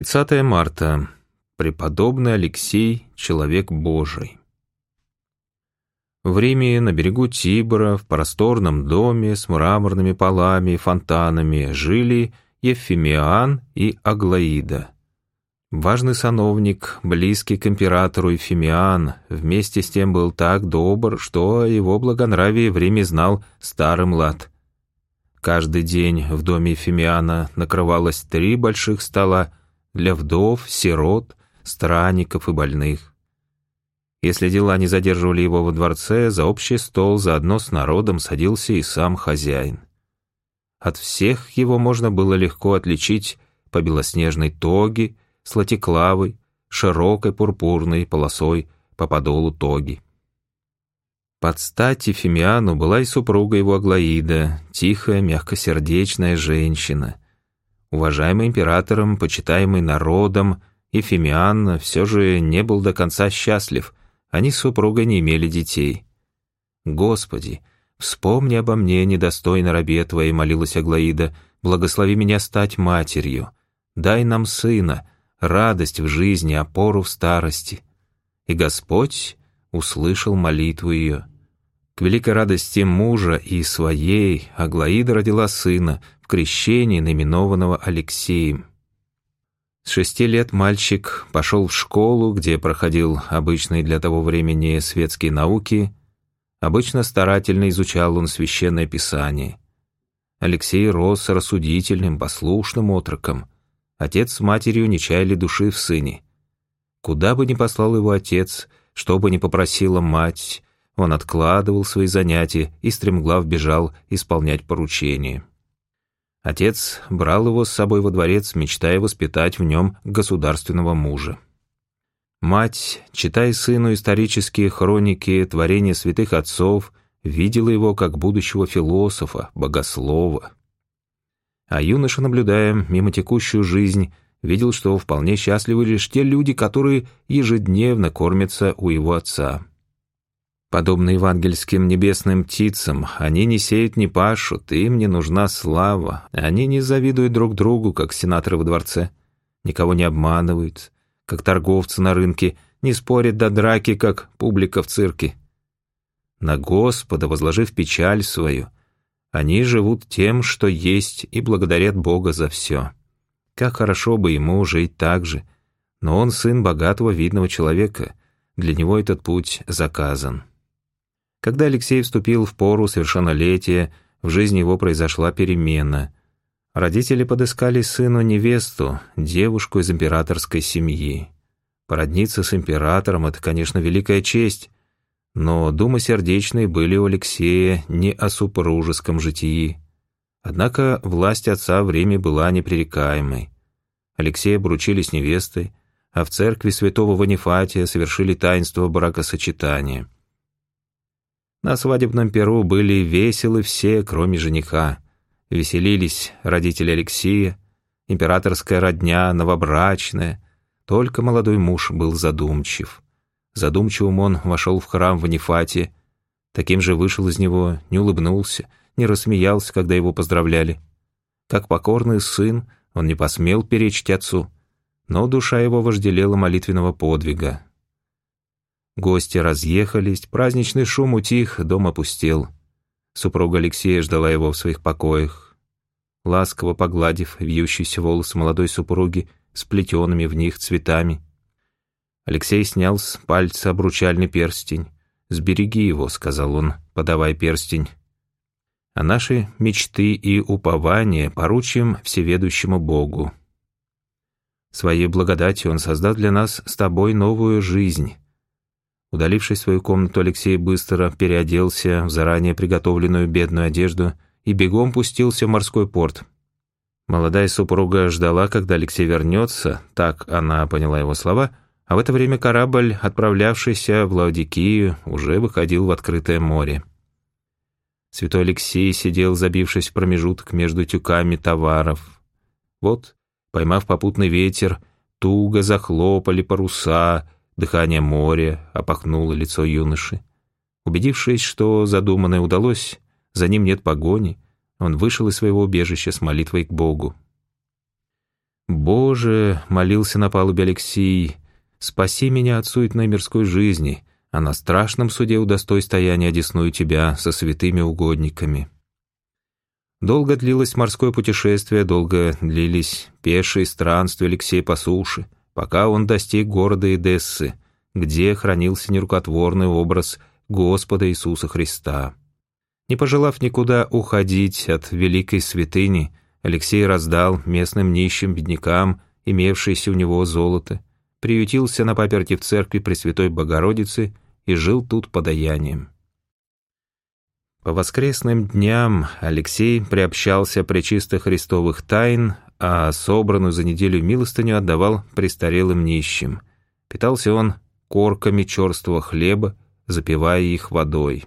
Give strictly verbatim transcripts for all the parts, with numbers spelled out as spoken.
тридцатое марта. Преподобный Алексей, человек Божий. В Риме, на берегу Тибра, в просторном доме с мраморными полами и фонтанами жили Евфимиан и Аглаида. Важный сановник, близкий к императору Евфимиан, вместе с тем был так добр, что о его благонравии в Риме знал старый млад. Каждый день в доме Евфимиана накрывалось три больших стола для вдов, сирот, странников и больных. Если дела не задерживали его во дворце, за общий стол заодно с народом садился и сам хозяин. От всех его можно было легко отличить по белоснежной тоге с латиклавой, широкой пурпурной полосой по подолу тоги. Под стать Евфимиану была и супруга его Аглаида, тихая, мягкосердечная женщина. Уважаемый императором, почитаемый народом, Евфимиан все же не был до конца счастлив, они с супругой не имели детей. «Господи, вспомни обо мне, недостойно рабе Твоей», — молилась Аглаида, — «благослови меня стать матерью, дай нам сына, радость в жизни, опору в старости». И Господь услышал молитву ее. К великой радости мужа и своей Аглаида родила сына, в крещении наименованного Алексеем. С шести лет мальчик пошел в школу, где проходил обычные для того времени светские науки. Обычно старательно изучал он священное писание. Алексей рос рассудительным, послушным отроком. Отец с матерью не чаяли души в сыне. Куда бы ни послал его отец, что бы ни попросила мать, он откладывал свои занятия и стремглав бежал исполнять поручения. Отец брал его с собой во дворец, мечтая воспитать в нем государственного мужа. Мать, читая сыну исторические хроники творения святых отцов, видела его как будущего философа, богослова. А юноша, наблюдая мимо текущую жизнь, видел, что вполне счастливы лишь те люди, которые ежедневно кормятся у его отца. Подобно евангельским небесным птицам, они не сеют, не пашут, им не нужна слава. Они не завидуют друг другу, как сенаторы во дворце, никого не обманывают, как торговцы на рынке, не спорят до драки, как публика в цирке. На Господа, возложив печаль свою, они живут тем, что есть, и благодарят Бога за все. Как хорошо бы ему жить так же, но он сын богатого видного человека, для него этот путь заказан. Когда Алексей вступил в пору совершеннолетия, в жизни его произошла перемена. Родители подыскали сыну невесту, девушку из императорской семьи. Породниться с императором — это, конечно, великая честь, но думы сердечные были у Алексея не о супружеском житии. Однако власть отца в Риме была непререкаемой. Алексея обручили с невестой, а в церкви святого Ванифатия совершили таинство бракосочетания. На свадебном пиру были веселы все, кроме жениха. Веселились родители Алексея, императорская родня, новобрачная. Только молодой муж был задумчив. Задумчивым он вошел в храм Ванифатия, таким же вышел из него, не улыбнулся, не рассмеялся, когда его поздравляли. Как покорный сын, он не посмел перечить отцу, но душа его вожделела молитвенного подвига. Гости разъехались, праздничный шум утих, дом опустел. Супруга Алексея ждала его в своих покоях. Ласково погладив вьющиеся волосы молодой супруги с плетеными в них цветами, Алексей снял с пальца обручальный перстень. «Сбереги его», — сказал он, подавая перстень. «А наши мечты и упования поручим всеведущему Богу. Своей благодатью Он создаст для нас с тобой новую жизнь». Удалившись в свою комнату, Алексей быстро переоделся в заранее приготовленную бедную одежду и бегом пустился в морской порт. Молодая супруга ждала, когда Алексей вернется, так она поняла его слова, а в это время корабль, отправлявшийся в Лаодикию, уже выходил в открытое море. Святой Алексей сидел, забившись в промежуток между тюками товаров. Вот, поймав попутный ветер, туго захлопали паруса, дыхание моря опахнуло лицо юноши. Убедившись, что задуманное удалось, за ним нет погони, он вышел из своего убежища с молитвой к Богу. «Боже!» — молился на палубе Алексей, «спаси меня от суетной мирской жизни, а на страшном суде удостой стояния одесную тебя со святыми угодниками». Долго длилось морское путешествие, долго длились пешие странствия Алексея по суше, пока он достиг города Эдессы, где хранился нерукотворный образ Господа Иисуса Христа. Не пожелав никуда уходить от великой святыни, Алексей раздал местным нищим беднякам имевшееся у него золото, приютился на паперти в церкви Пресвятой Богородицы и жил тут подаянием. По воскресным дням Алексей приобщался пречистых христовых тайн, а собранную за неделю милостыню отдавал престарелым нищим. Питался он корками черствого хлеба, запивая их водой.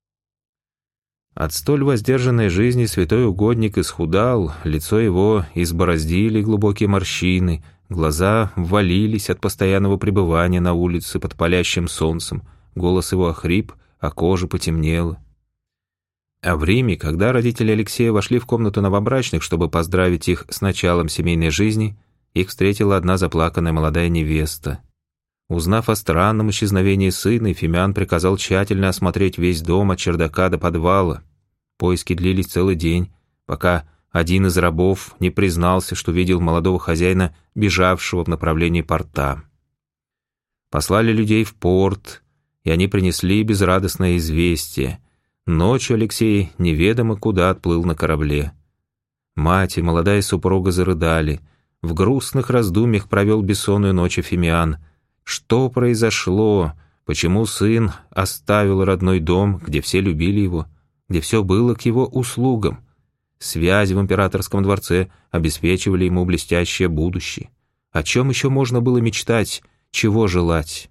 От столь воздержанной жизни святой угодник исхудал, лицо его избороздили глубокие морщины, глаза ввалились от постоянного пребывания на улице под палящим солнцем, голос его охрип, а кожа потемнела. А в Риме, когда родители Алексея вошли в комнату новобрачных, чтобы поздравить их с началом семейной жизни, их встретила одна заплаканная молодая невеста. Узнав о странном исчезновении сына, Ефимян приказал тщательно осмотреть весь дом от чердака до подвала. Поиски длились целый день, пока один из рабов не признался, что видел молодого хозяина, бежавшего в направлении порта. Послали людей в порт, и они принесли безрадостное известие. Ночью Алексей неведомо куда отплыл на корабле. Мать и молодая супруга зарыдали. В грустных раздумьях провел бессонную ночь Ефимян. Что произошло? Почему сын оставил родной дом, где все любили его, где все было к его услугам? Связи в императорском дворце обеспечивали ему блестящее будущее. О чем еще можно было мечтать, чего желать?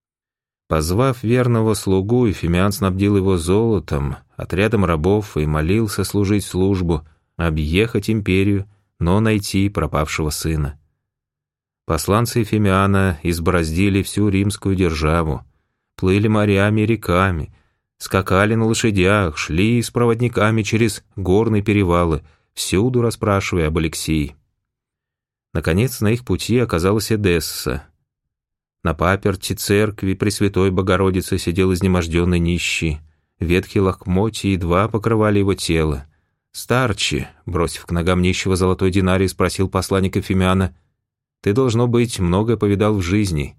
Позвав верного слугу, Ефимян снабдил его золотом, отрядом рабов и молился служить службу, объехать империю, но найти пропавшего сына. Посланцы Ефимиана избороздили всю римскую державу, плыли морями и реками, скакали на лошадях, шли с проводниками через горные перевалы, всюду расспрашивая об Алексее. Наконец, на их пути оказалась Эдесса. На паперти церкви Пресвятой Богородицы сидел изнеможденный нищий. Ветхие лохмотья едва покрывали его тело. «Старче», бросив к ногам нищего золотой динарий, спросил посланник Ефимиана, «Ты, должно быть, многое повидал в жизни.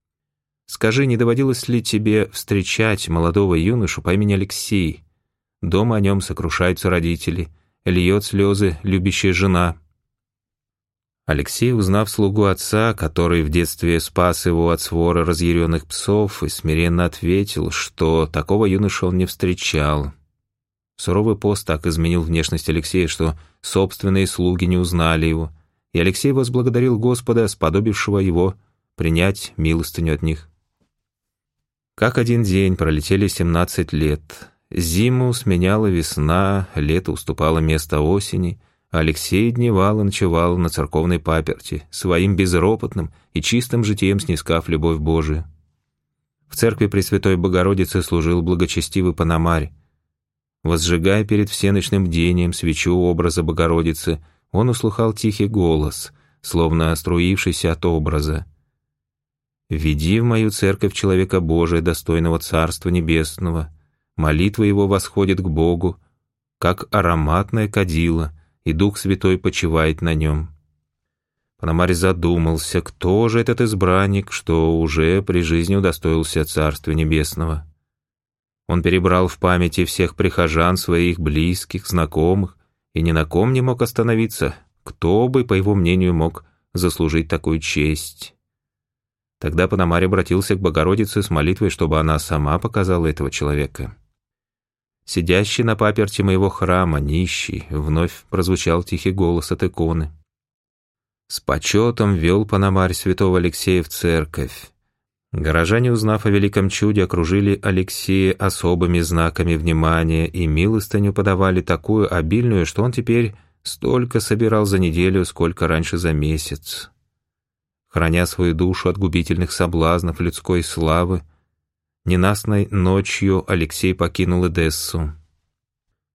Скажи, не доводилось ли тебе встречать молодого юношу по имени Алексей? Дома о нем сокрушаются родители, льет слезы любящая жена». Алексей, узнав слугу отца, который в детстве спас его от свора разъяренных псов, и смиренно ответил, что такого юношу он не встречал. Суровый пост так изменил внешность Алексея, что собственные слуги не узнали его, и Алексей возблагодарил Господа, сподобившего его принять милостыню от них. Как один день пролетели семнадцать лет. Зиму сменяла весна, лето уступало место осени, а Алексей дневал и ночевал на церковной паперти, своим безропотным и чистым житием снискав любовь Божию. В церкви Пресвятой Богородицы служил благочестивый Пономарь. Возжигая перед всеночным бдением свечу образа Богородицы, он услыхал тихий голос, словно струившийся от образа. «Веди в мою церковь человека Божия, достойного Царства Небесного. Молитва его восходит к Богу, как ароматное кадило, и Дух Святой почивает на нем». Пономарь задумался, кто же этот избранник, что уже при жизни удостоился Царства Небесного. Он перебрал в памяти всех прихожан своих, близких, знакомых, и ни на ком не мог остановиться, кто бы, по его мнению, мог заслужить такую честь. Тогда Пономарь обратился к Богородице с молитвой, чтобы она сама показала этого человека. «Сидящий на паперти моего храма, нищий», вновь прозвучал тихий голос от иконы. С почетом вел Пономарь святого Алексея в церковь. Горожане, узнав о великом чуде, окружили Алексея особыми знаками внимания и милостыню подавали такую обильную, что он теперь столько собирал за неделю, сколько раньше за месяц. Храня свою душу от губительных соблазнов людской славы, ненастной ночью Алексей покинул Эдессу.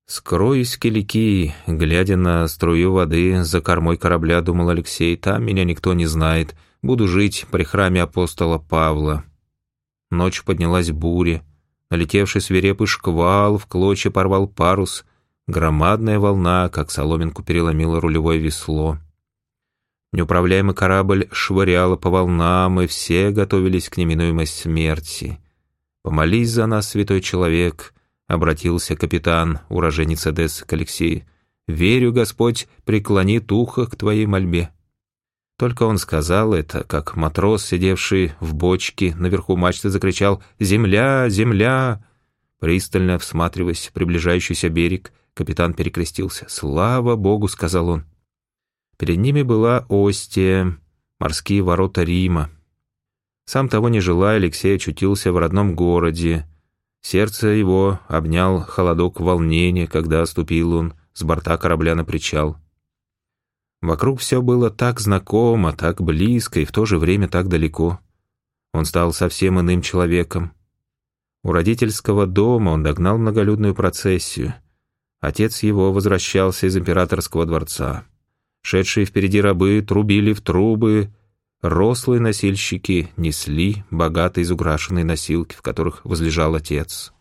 «Скроюсь в Киликии, глядя на струю воды за кормой корабля, — думал Алексей, — там меня никто не знает, буду жить при храме апостола Павла». Ночью поднялась буря, налетевший свирепый шквал в клочья порвал парус, громадная волна, как соломинку, переломила рулевое весло. Неуправляемый корабль швыряло по волнам, и все готовились к неминуемой смерти. «Помолись за нас, святой человек», — обратился капитан, уроженец Эдессы, к Алексею. «Верю, Господь преклонит ухо к твоей мольбе». Только он сказал это, как матрос, сидевший в бочке наверху мачты, закричал «Земля! Земля!». Пристально всматриваясь в приближающийся берег, капитан перекрестился. «Слава Богу!» — сказал он. Перед ними была Остия, морские ворота Рима. Сам того не желая, Алексей очутился в родном городе. Сердце его обнял холодок волнения, когда ступил он с борта корабля на причал. Вокруг все было так знакомо, так близко и в то же время так далеко. Он стал совсем иным человеком. У родительского дома он догнал многолюдную процессию. Отец его возвращался из императорского дворца. Шедшие впереди рабы трубили в трубы, рослые носильщики несли богато изукрашенные носилки, в которых возлежал отец.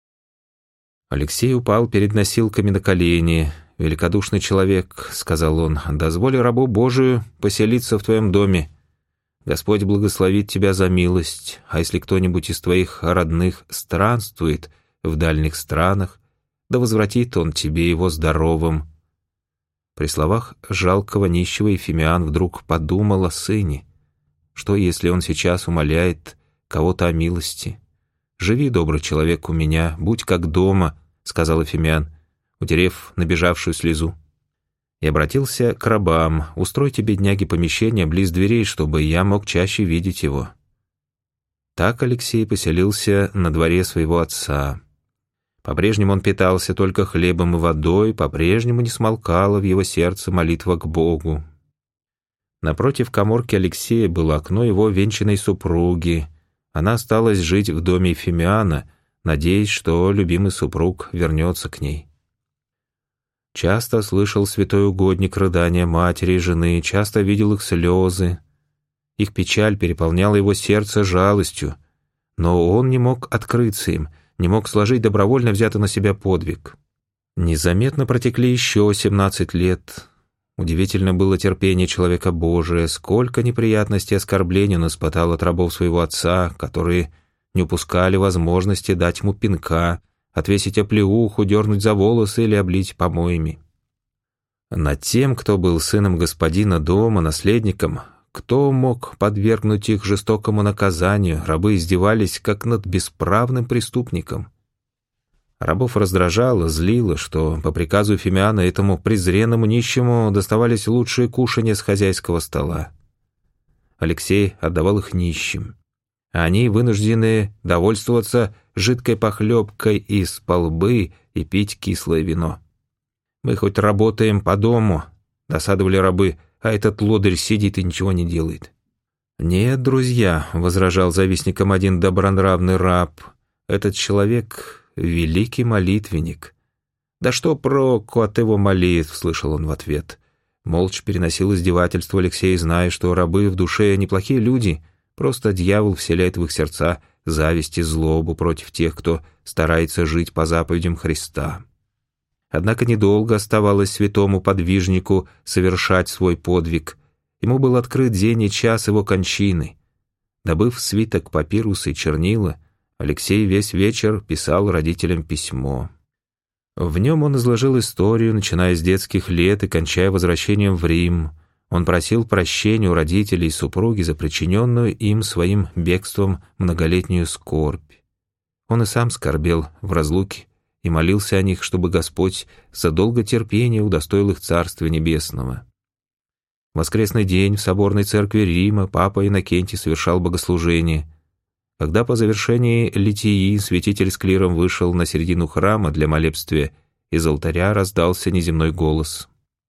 Алексей упал перед носилками на колени. «Великодушный человек, — сказал он, — дозволь рабу Божию поселиться в твоем доме. Господь благословит тебя за милость, а если кто-нибудь из твоих родных странствует в дальних странах, да возвратит он тебе его здоровым». При словах жалкого нищего Ефимиан вдруг подумал о сыне. Что, если он сейчас умоляет кого-то о милости? «Живи, добрый человек, у меня, будь как дома», — сказал Ефимиан, утерев набежавшую слезу. И обратился к рабам: «Устройте, бедняги, помещение близ дверей, чтобы я мог чаще видеть его». Так Алексей поселился на дворе своего отца. По-прежнему он питался только хлебом и водой, по-прежнему не смолкала в его сердце молитва к Богу. Напротив каморки Алексея было окно его венчанной супруги. Она осталась жить в доме Ефимиана, надеясь, что любимый супруг вернется к ней. Часто слышал святой угодник рыдания матери и жены, часто видел их слезы. Их печаль переполняла его сердце жалостью, но он не мог открыться им, не мог сложить добровольно взятый на себя подвиг. Незаметно протекли еще семнадцать лет. Удивительно было терпение человека Божия, сколько неприятностей и оскорблений он испытал от рабов своего отца, которые не упускали возможности дать ему пинка, отвесить оплеуху, дернуть за волосы или облить помоями. Над тем, кто был сыном господина дома, наследником, кто мог подвергнуть их жестокому наказанию, рабы издевались, как над бесправным преступником. Рабов раздражало, злило, что по приказу Ефимиана этому презренному нищему доставались лучшие кушанья с хозяйского стола. Алексей отдавал их нищим. Они вынуждены довольствоваться жидкой похлебкой из полбы и пить кислое вино. «Мы хоть работаем по дому», — досадовали рабы, «а этот лодырь сидит и ничего не делает». «Нет, друзья», — возражал завистникам один добронравный раб, «этот человек — великий молитвенник». «Да что проку от его молитв?» — слышал он в ответ. Молча переносил издевательство Алексей, зная, что рабы в душе неплохие люди. Просто дьявол вселяет в их сердца зависть и злобу против тех, кто старается жить по заповедям Христа. Однако недолго оставалось святому подвижнику совершать свой подвиг. Ему был открыт день и час его кончины. Добыв свиток папируса и чернила, Алексей весь вечер писал родителям письмо. В нем он изложил историю, начиная с детских лет и кончая возвращением в Рим. Он просил прощения у родителей и супруги за причиненную им своим бегством многолетнюю скорбь. Он и сам скорбел в разлуке и молился о них, чтобы Господь за долготерпение удостоил их Царствия Небесного. В воскресный день в соборной церкви Рима папа Иннокентий совершал богослужение. Когда по завершении литии святитель с клиром вышел на середину храма для молебствия, из алтаря раздался неземной голос: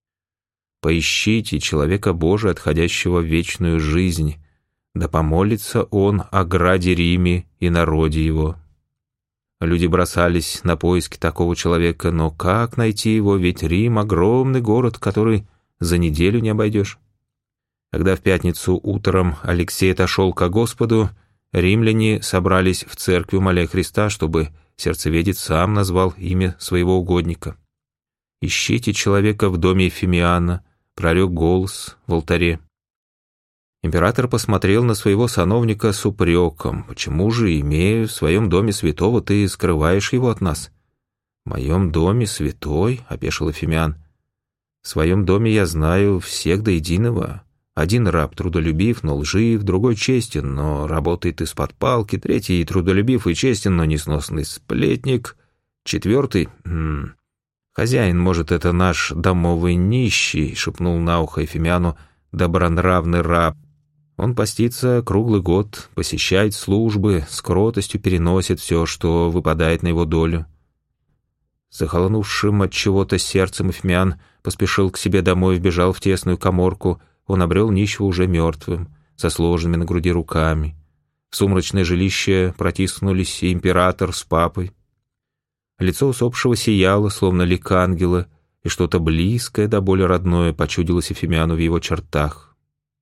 «Поищите человека Божия, отходящего в вечную жизнь, да помолится он о граде Риме и народе его». Люди бросались на поиски такого человека, но как найти его, ведь Рим — огромный город, который за неделю не обойдешь. Когда в пятницу утром Алексей отошел ко Господу, римляне собрались в церкви, умоляя Христа, чтобы сердцеведец сам назвал имя своего угодника. «Ищите человека в доме Ефимиана», — прорек голос в алтаре. Император посмотрел на своего сановника с упреком. «Почему же, имея в своем доме святого, ты скрываешь его от нас?» «В моем доме святой?» — опешил Ефимиан. «В своем доме я знаю всех до единого. Один раб трудолюбив, но лжив, другой честен, но работает из-под палки, третий трудолюбив и честен, но несносный сплетник, четвертый... М-м, хозяин, может, это наш домовый нищий», — шепнул на ухо Ефимиану добронравный раб. «Он постится круглый год, посещает службы, с кротостью переносит все, что выпадает на его долю». Захолонувшим от чего-то сердцем Ефимиан поспешил к себе домой, вбежал в тесную каморку. Он обрел нищего уже мертвым, со сложенными на груди руками. В сумрачное жилище протиснулись и император с папой. Лицо усопшего сияло, словно лик ангела, и что-то близкое да более родное почудилось Ефимиану в его чертах.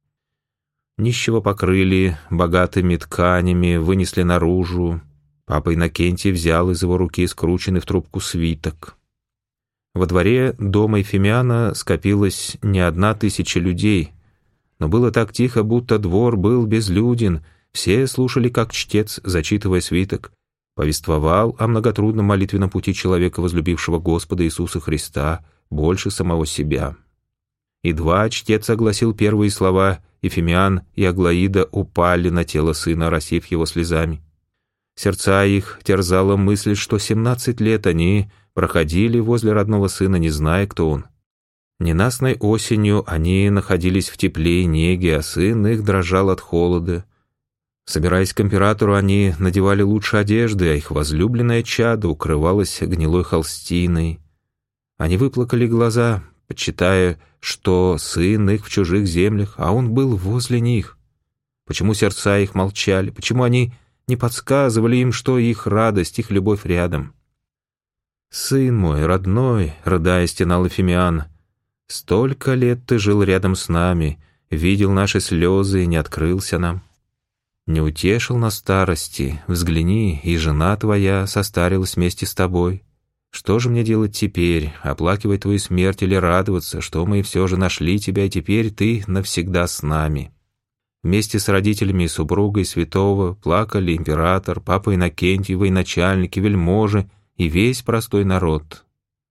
Нищего покрыли богатыми тканями, вынесли наружу. Папа Иннокентий взял из его руки скрученный в трубку свиток. Во дворе дома Ефимиана скопилось не одна тысяча людей, но было так тихо, будто двор был безлюден. Все слушали, как чтец, зачитывая свиток, повествовал о многотрудном молитвенном пути человека, возлюбившего Господа Иисуса Христа больше самого себя. Едва чтец огласил первые слова, Ефимиан и Аглаида упали на тело сына, оросив его слезами. Сердца их терзала мысль, что семнадцать лет они проходили возле родного сына, не зная, кто он. Ненастной осенью они находились в тепле и неге, а сын их дрожал от холода. Собираясь к императору, они надевали лучше одежды, а их возлюбленное чадо укрывалось гнилой холстиной. Они выплакали глаза, почитая, что сын их в чужих землях, а он был возле них. Почему сердца их молчали? Почему они не подсказывали им, что их радость, их любовь рядом? «Сын мой, родной», — рыдая стенал Ефимиан, — «столько лет ты жил рядом с нами, видел наши слезы и не открылся нам. Не утешил на старости, взгляни, и жена твоя состарилась вместе с тобой. Что же мне делать теперь, оплакивать твою смерть или радоваться, что мы все же нашли тебя, и теперь ты навсегда с нами?» Вместе с родителями и супругой святого плакали император, папа Иннокентий, военачальники, вельможи и весь простой народ.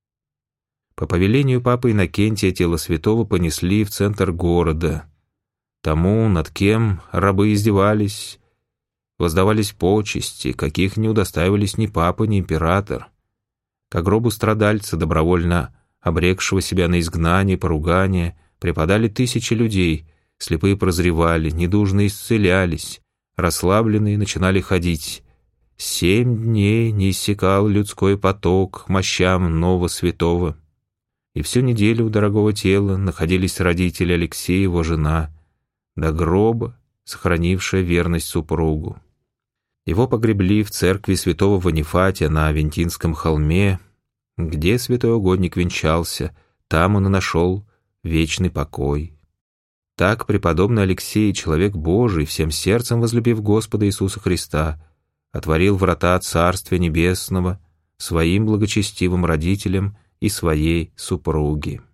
По повелению папы Иннокентия тело святого понесли в центр города. Тому, над кем рабы издевались, воздавались почести, каких не удостаивались ни папа, ни император. К гробу страдальца, добровольно обрекшего себя на изгнание и поругание, припадали тысячи людей, слепые прозревали, недужные исцелялись, расслабленные начинали ходить. Семь дней не иссякал людской поток к мощам нового святого. И всю неделю у дорогого тела находились родители Алексея, его жена, до гроба сохранившая верность супругу. Его погребли в церкви святого Ванифатия на Авентинском холме, где святой угодник венчался, там он и нашел вечный покой. Так преподобный Алексей, человек Божий, всем сердцем возлюбив Господа Иисуса Христа, отворил врата Царствия Небесного своим благочестивым родителям и своей супруге.